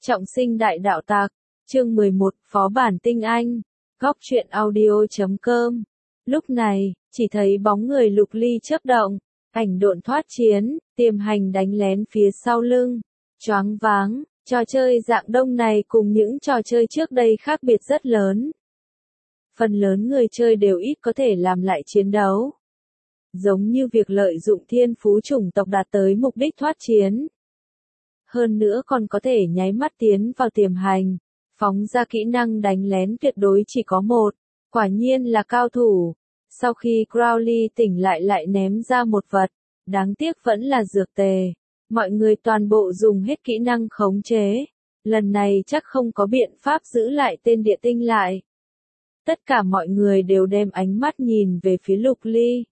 Trọng sinh đại đạo tặc, chương 11, phó bản tinh anh, góc truyện audio.com. Lúc này, chỉ thấy bóng người Lục Ly chớp động, ảnh độn thoát chiến, tiềm hành đánh lén phía sau lưng, choáng váng, trò chơi dạng đông này cùng những trò chơi trước đây khác biệt rất lớn. Phần lớn người chơi đều ít có thể làm lại chiến đấu. Giống như việc lợi dụng thiên phú chủng tộc đạt tới mục đích thoát chiến. Hơn nữa còn có thể nháy mắt tiến vào tiềm hành, phóng ra kỹ năng đánh lén tuyệt đối chỉ có một, quả nhiên là cao thủ. Sau khi Crowley tỉnh lại ném ra một vật, đáng tiếc vẫn là dược tề. Mọi người toàn bộ dùng hết kỹ năng khống chế, lần này chắc không có biện pháp giữ lại tên địa tinh lại. Tất cả mọi người đều đem ánh mắt nhìn về phía Lục Ly.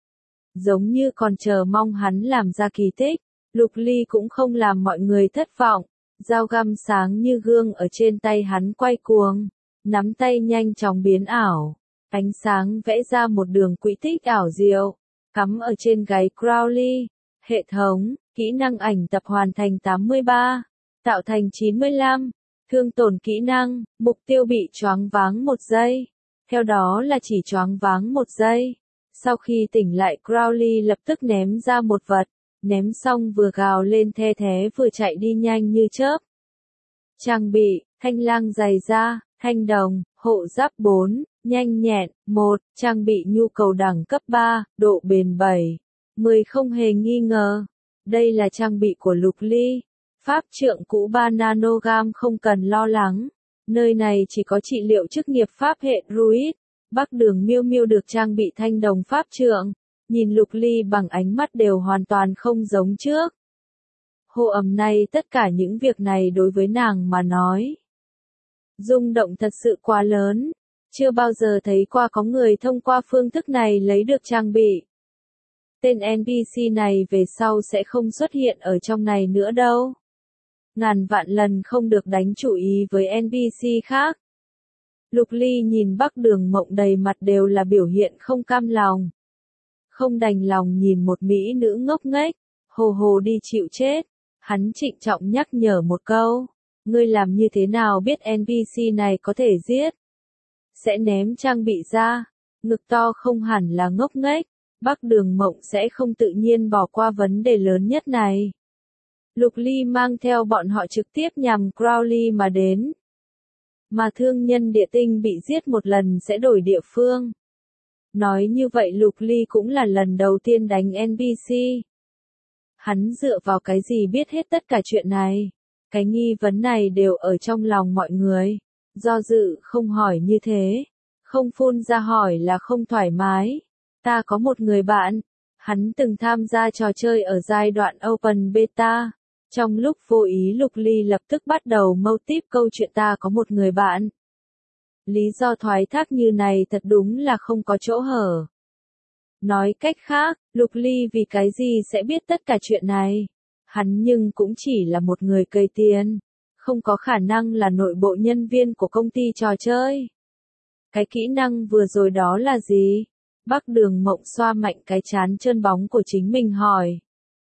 Giống như còn chờ mong hắn làm ra kỳ tích. Lục Ly cũng không làm mọi người thất vọng, dao găm sáng như gương ở trên tay hắn quay cuồng, nắm tay nhanh chóng biến ảo, ánh sáng vẽ ra một đường quỹ tích ảo diệu, cắm ở trên gáy Crowley. Hệ thống, kỹ năng ảnh tập hoàn thành 83, tạo thành 95, thương tổn kỹ năng, mục tiêu bị choáng váng 1 giây, theo đó là chỉ choáng váng 1 giây. Sau khi tỉnh lại Crowley lập tức ném ra một vật. Ném xong vừa gào lên the thé vừa chạy đi nhanh như chớp. Trang bị, thanh lang giày da, thanh đồng, hộ giáp 4, nhanh nhẹn, 1, trang bị nhu cầu đẳng cấp 3, độ bền 7, 10 không hề nghi ngờ. Đây là trang bị của Lục Ly. Pháp trượng cũ 3 nanogam không cần lo lắng. Nơi này chỉ có trị liệu chức nghiệp pháp hệ Druid. Bắc Đường Miêu Miêu được trang bị thanh đồng pháp trượng. Nhìn Lục Ly bằng ánh mắt đều hoàn toàn không giống trước. Hô ầm này tất cả những việc này đối với nàng mà nói. Rung động thật sự quá lớn. Chưa bao giờ thấy qua có người thông qua phương thức này lấy được trang bị. Tên NPC này về sau sẽ không xuất hiện ở trong này nữa đâu. Ngàn vạn lần không được đánh chủ ý với NPC khác. Lục Ly nhìn Bắc Đường Mộng đầy mặt đều là biểu hiện không cam lòng. Không đành lòng nhìn một mỹ nữ ngốc nghếch, hồ hồ đi chịu chết. Hắn trịnh trọng nhắc nhở một câu. Ngươi làm như thế nào biết NPC này có thể giết? Sẽ ném trang bị ra. Ngực to không hẳn là ngốc nghếch. Bắc Đường Mộng sẽ không tự nhiên bỏ qua vấn đề lớn nhất này. Lục Ly mang theo bọn họ trực tiếp nhằm Crowley mà đến. Mà thương nhân địa tinh bị giết một lần sẽ đổi địa phương. Nói như vậy Lục Ly cũng là lần đầu tiên đánh NPC. Hắn dựa vào cái gì biết hết tất cả chuyện này? Cái nghi vấn này đều ở trong lòng mọi người. Do dự không hỏi như thế. Không phun ra hỏi là không thoải mái. Ta có một người bạn. Hắn từng tham gia trò chơi ở giai đoạn Open Beta. Trong lúc vô ý Lục Ly lập tức bắt đầu mâu típ câu chuyện ta có một người bạn. Lý do thoái thác như này thật đúng là không có chỗ hở. Nói cách khác, Lục Ly vì cái gì sẽ biết tất cả chuyện này? Hắn nhưng cũng chỉ là một người cầy tiền. Không có khả năng là nội bộ nhân viên của công ty trò chơi. Cái kỹ năng vừa rồi đó là gì? Bắc Đường Mộng xoa mạnh cái trán trơn bóng của chính mình hỏi.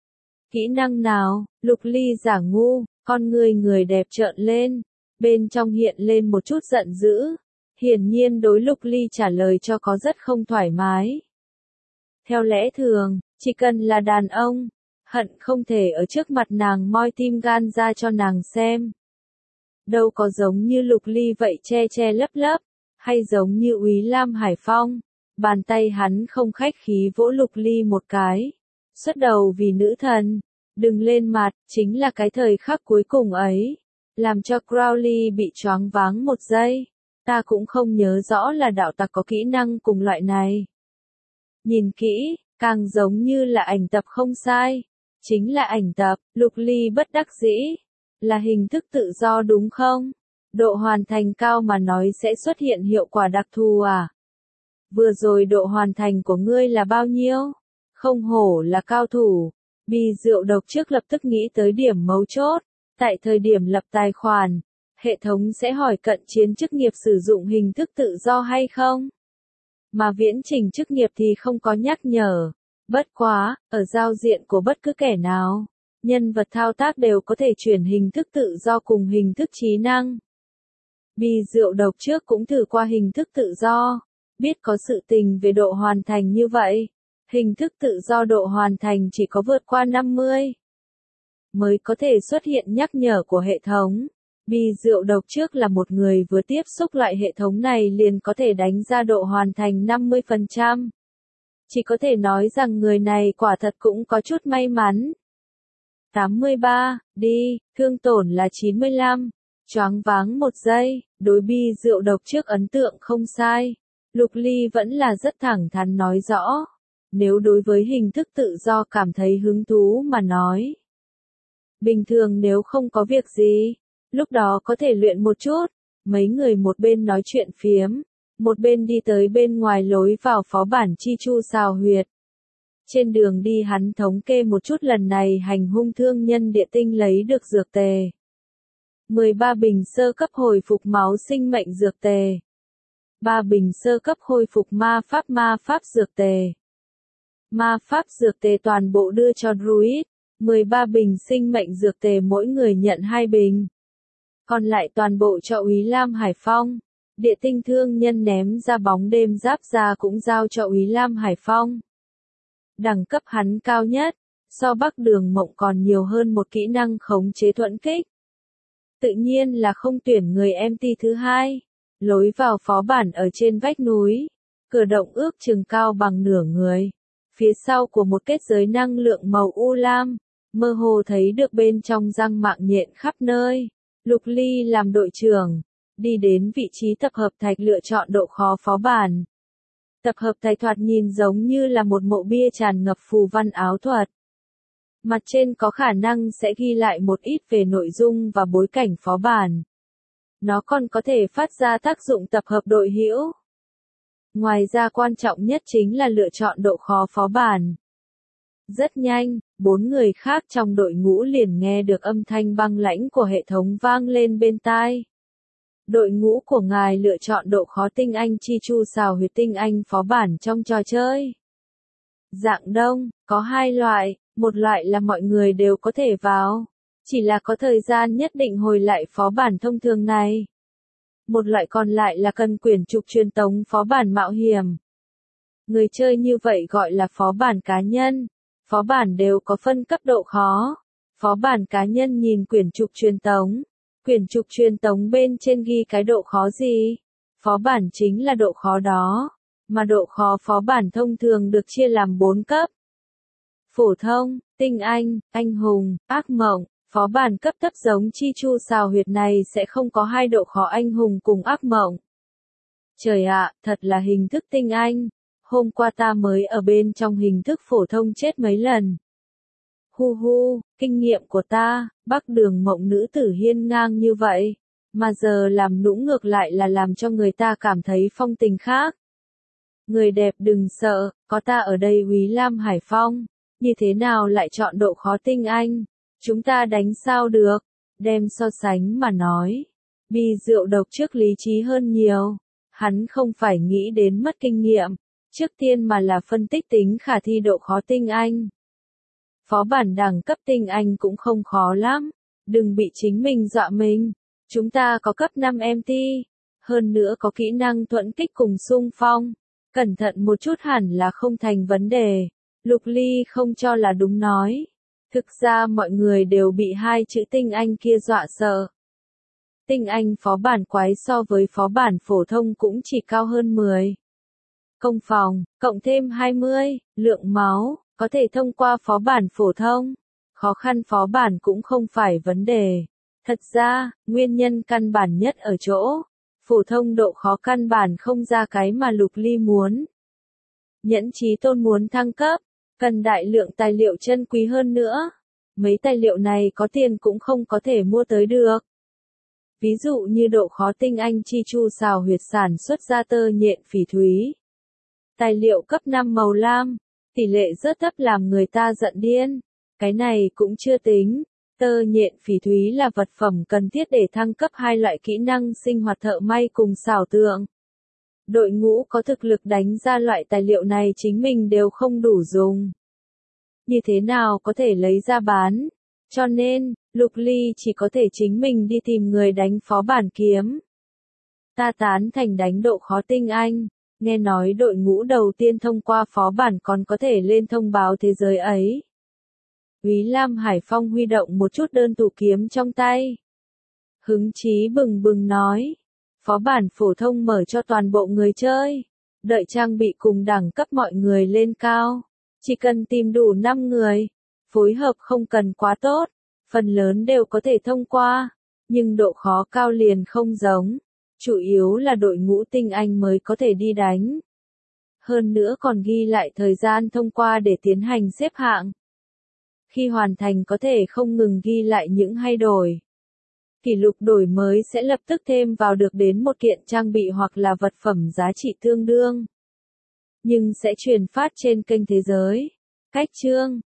Kỹ năng nào? Lục Ly giả ngu, con người đẹp trợn lên. Bên trong hiện lên một chút giận dữ. Hiển nhiên đối Lục Ly trả lời cho có rất không thoải mái. Theo lẽ thường, chỉ cần là đàn ông, hận không thể ở trước mặt nàng moi tim gan ra cho nàng xem. Đâu có giống như Lục Ly vậy che lấp lấp, hay giống như Úy Lam Hải Phong. Bàn tay hắn không khách khí vỗ Lục Ly một cái. Xuất đầu vì nữ thần, đừng lên mặt, chính là cái thời khắc cuối cùng ấy. Làm cho Crowley bị choáng váng 1 giây. Ta cũng không nhớ rõ là đạo tặc có kỹ năng cùng loại này. Nhìn kỹ, càng giống như là ảnh tập không sai. Chính là ảnh tập, Lục Ly bất đắc dĩ. Là hình thức tự do đúng không? Độ hoàn thành cao mà nói sẽ xuất hiện hiệu quả đặc thù à? Vừa rồi độ hoàn thành của ngươi là bao nhiêu? Không hổ là cao thủ. Bì rượu độc trước lập tức nghĩ tới điểm mấu chốt. Tại thời điểm lập tài khoản, hệ thống sẽ hỏi cận chiến chức nghiệp sử dụng hình thức tự do hay không? Mà viễn trình chức nghiệp thì không có nhắc nhở. Bất quá, ở giao diện của bất cứ kẻ nào, nhân vật thao tác đều có thể chuyển hình thức tự do cùng hình thức trí năng. Bì rượu độc trước cũng thử qua hình thức tự do, biết có sự tình về độ hoàn thành như vậy. Hình thức tự do độ hoàn thành chỉ có vượt qua 50 mới có thể xuất hiện nhắc nhở của hệ thống. Bì rượu độc trước là một người vừa tiếp xúc loại hệ thống này liền có thể đánh ra độ hoàn thành 50%. Chỉ có thể nói rằng người này quả thật cũng có chút may mắn. 83, đi, thương tổn là 95, choáng váng 1 giây, đối bì rượu độc trước ấn tượng không sai. Lục Ly vẫn là rất thẳng thắn nói rõ. Nếu đối với hình thức tự do cảm thấy hứng thú mà nói. Bình thường nếu không có việc gì, lúc đó có thể luyện một chút. Mấy người một bên nói chuyện phiếm, một bên đi tới bên ngoài lối vào phó bản Chi Chu Xào Huyệt. Trên đường đi hắn thống kê một chút lần này hành hung thương nhân địa tinh lấy được dược tề. 13 bình sơ cấp hồi phục máu sinh mệnh dược tề. 3 bình sơ cấp hồi phục ma pháp dược tề. Ma pháp dược tề toàn bộ đưa cho Druid, 13 bình sinh mệnh dược tề mỗi người nhận 2 bình. Còn lại toàn bộ cho Úy Lam Hải Phong. Địa tinh thương nhân ném ra bóng đêm giáp ra cũng giao cho Úy Lam Hải Phong. Đẳng cấp hắn cao nhất, so Bắc Đường Mộng còn nhiều hơn một kỹ năng khống chế thuẫn kích. Tự nhiên là không tuyển người MT thứ hai. Lối vào phó bản ở trên vách núi. Cửa động ước chừng cao bằng nửa người. Phía sau của một kết giới năng lượng màu u lam, mơ hồ thấy được bên trong răng mạng nhện khắp nơi. Lục Ly làm đội trưởng, đi đến vị trí tập hợp thạch lựa chọn độ khó phó bản. Tập hợp thạch thoạt nhìn giống như là một mộ bia tràn ngập phù văn áo thuật. Mặt trên có khả năng sẽ ghi lại một ít về nội dung và bối cảnh phó bản. Nó còn có thể phát ra tác dụng tập hợp đội hữu. Ngoài ra quan trọng nhất chính là lựa chọn độ khó phó bản. Rất nhanh, 4 người khác trong đội ngũ liền nghe được âm thanh băng lãnh của hệ thống vang lên bên tai. Đội ngũ của ngài lựa chọn độ khó tinh anh Chi Chu Xào Huyệt tinh anh phó bản trong trò chơi. Dạng đông, có 2 loại, một loại là mọi người đều có thể vào, chỉ là có thời gian nhất định hồi lại phó bản thông thường này. Một loại còn lại là cần quyển trục truyền tống phó bản mạo hiểm. Người chơi như vậy gọi là phó bản cá nhân. Phó bản đều có phân cấp độ khó. Phó bản cá nhân nhìn quyển trục truyền tống. Quyển trục truyền tống bên trên ghi cái độ khó gì? Phó bản chính là độ khó đó. Mà độ khó phó bản thông thường được chia làm 4 cấp. Phổ thông, tinh anh hùng, ác mộng. Phó bản cấp thấp giống Chi Chu Xào Huyệt này sẽ không có 2 độ khó anh hùng cùng ác mộng. Trời ạ, thật là hình thức tinh anh. Hôm qua ta mới ở bên trong hình thức phổ thông chết mấy lần. Hu hu, kinh nghiệm của ta, Bắc Đường Mộng nữ tử hiên ngang như vậy. Mà giờ làm nũng ngược lại là làm cho người ta cảm thấy phong tình khác. Người đẹp đừng sợ, có ta ở đây Úy Lam Hải Phong. Như thế nào lại chọn độ khó tinh anh? Chúng ta đánh sao được? Đem so sánh mà nói. Bì rượu độc trước lý trí hơn nhiều. Hắn không phải nghĩ đến mất kinh nghiệm. Trước tiên mà là phân tích tính khả thi độ khó tinh anh. Phó bản đẳng cấp tinh anh cũng không khó lắm. Đừng bị chính mình dọa mình. Chúng ta có cấp 5 MT. Hơn nữa có kỹ năng thuẫn kích cùng xung phong. Cẩn thận một chút hẳn là không thành vấn đề. Lục Ly không cho là đúng nói. Thực ra mọi người đều bị 2 chữ tinh anh kia dọa sợ. Tinh anh phó bản quái so với phó bản phổ thông cũng chỉ cao hơn 10. Công phòng, cộng thêm 20, lượng máu, có thể thông qua phó bản phổ thông. Khó khăn phó bản cũng không phải vấn đề. Thật ra, nguyên nhân căn bản nhất ở chỗ, phổ thông độ khó căn bản không ra cái mà Lục Ly muốn. Nhẫn Chí Tôn muốn thăng cấp, cần đại lượng tài liệu chân quý hơn nữa. Mấy tài liệu này có tiền cũng không có thể mua tới được. Ví dụ như độ khó tinh anh Chi Chu Xào Huyệt sản xuất ra tơ nhện phỉ thúy. Tài liệu cấp 5 màu lam, tỷ lệ rất thấp làm người ta giận điên. Cái này cũng chưa tính. Tơ nhện phỉ thúy là vật phẩm cần thiết để thăng cấp 2 loại kỹ năng sinh hoạt thợ may cùng xảo tượng. Đội ngũ có thực lực đánh ra loại tài liệu này chính mình đều không đủ dùng. Như thế nào có thể lấy ra bán? Cho nên, Lục Ly chỉ có thể chính mình đi tìm người đánh phó bản kiếm. Ta tán thành đánh độ khó tinh anh, nghe nói đội ngũ đầu tiên thông qua phó bản còn có thể lên thông báo thế giới ấy. Úy Lam Hải Phong huy động một chút đơn tụ kiếm trong tay. Hứng chí bừng bừng nói, phó bản phổ thông mở cho toàn bộ người chơi, đợi trang bị cùng đẳng cấp mọi người lên cao, chỉ cần tìm đủ 5 người, phối hợp không cần quá tốt, phần lớn đều có thể thông qua, nhưng độ khó cao liền không giống, chủ yếu là đội ngũ tinh anh mới có thể đi đánh. Hơn nữa còn ghi lại thời gian thông qua để tiến hành xếp hạng. Khi hoàn thành có thể không ngừng ghi lại những thay đổi. Kỷ lục đổi mới sẽ lập tức thêm vào được đến một kiện trang bị hoặc là vật phẩm giá trị tương đương. Nhưng sẽ truyền phát trên kênh thế giới. Cách chương